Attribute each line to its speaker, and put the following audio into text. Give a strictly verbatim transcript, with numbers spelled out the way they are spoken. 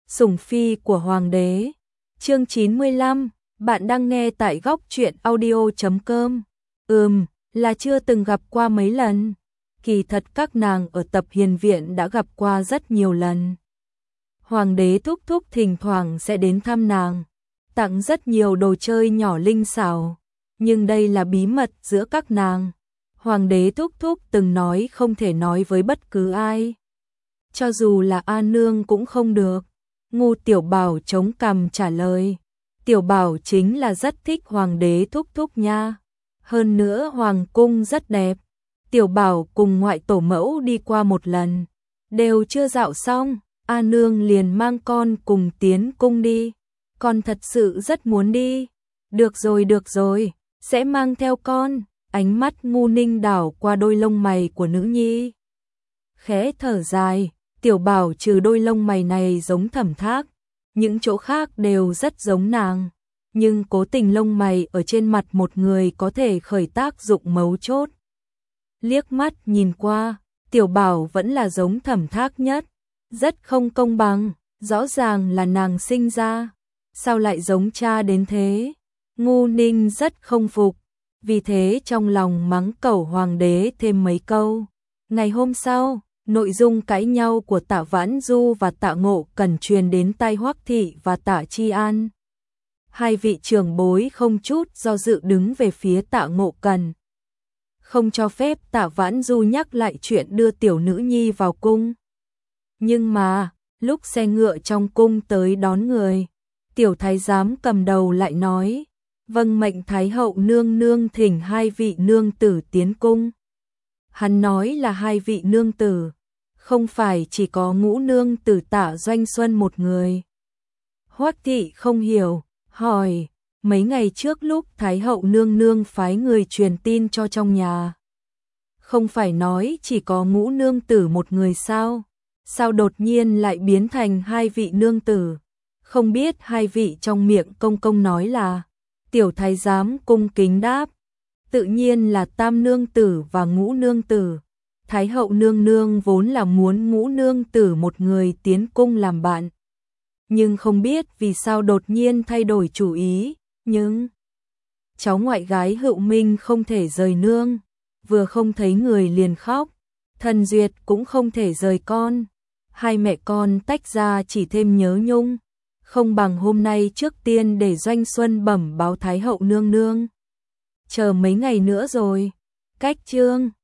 Speaker 1: Sủng phi của hoàng đế. Chương chín mươi lăm, bạn đang nghe tại góc truyện audio chấm com. Ừm, là chưa từng gặp qua mấy lần. Kỳ thật các nàng ở tập hiền viện đã gặp qua rất nhiều lần. Hoàng đế thúc thúc thỉnh thoảng sẽ đến thăm nàng, tặng rất nhiều đồ chơi nhỏ linh xảo. Nhưng đây là bí mật giữa các nàng. Hoàng đế thúc thúc từng nói không thể nói với bất cứ ai. Cho dù là A Nương cũng không được. Ngu Tiểu Bảo chống cằm trả lời. Tiểu Bảo chính là rất thích hoàng đế thúc thúc nha. Hơn nữa hoàng cung rất đẹp. Tiểu Bảo cùng ngoại tổ mẫu đi qua một lần. Đều chưa dạo xong, A Nương liền mang con cùng tiến cung đi. Con thật sự rất muốn đi. Được rồi được rồi, sẽ mang theo con. Ánh mắt Ngu Ninh đảo qua đôi lông mày của nữ nhi. Khẽ thở dài, Tiểu Bảo trừ đôi lông mày này giống Thẩm Thác, những chỗ khác đều rất giống nàng. Nhưng cố tình lông mày ở trên mặt một người có thể khởi tác dụng mấu chốt. Liếc mắt nhìn qua, Tiểu Bảo vẫn là giống Thẩm Thác nhất. Rất không công bằng, rõ ràng là nàng sinh ra. Sao lại giống cha đến thế? Ngu Ninh rất không phục. Vì thế trong lòng mắng cẩu hoàng đế thêm mấy câu. Ngày hôm sau, nội dung cãi nhau của Tạ Vãn Du và Tạ Ngộ Cần truyền đến tai Hoắc Thị và Tạ Chi An. Hai vị trưởng bối không chút do dự đứng về phía Tạ Ngộ Cần. Không cho phép Tạ Vãn Du nhắc lại chuyện đưa tiểu nữ nhi vào cung. Nhưng mà, lúc xe ngựa trong cung tới đón người, tiểu thái giám cầm đầu lại nói: vâng mệnh Thái hậu nương nương thỉnh hai vị nương tử tiến cung. Hắn nói là hai vị nương tử, không phải chỉ có ngũ nương tử Tạ Doanh Xuân một người. Hoắc Thị không hiểu, hỏi: mấy ngày trước lúc Thái hậu nương nương phái người truyền tin cho trong nhà, không phải nói chỉ có ngũ nương tử một người sao? Sao đột nhiên lại biến thành hai vị nương tử? Không biết hai vị trong miệng công công nói là. Tiểu thái giám cung kính đáp: tự nhiên là tam nương tử và ngũ nương tử. Thái hậu nương nương vốn là muốn ngũ nương tử một người tiến cung làm bạn. Nhưng không biết vì sao đột nhiên thay đổi chủ ý. Nhưng cháu ngoại gái Hữu Minh không thể rời nương. Vừa không thấy người liền khóc. Thần Duyệt cũng không thể rời con. Hai mẹ con tách ra chỉ thêm nhớ nhung. Không bằng hôm nay trước tiên để Doanh Xuân bẩm báo Thái hậu nương nương. Chờ mấy ngày nữa rồi. Cách chương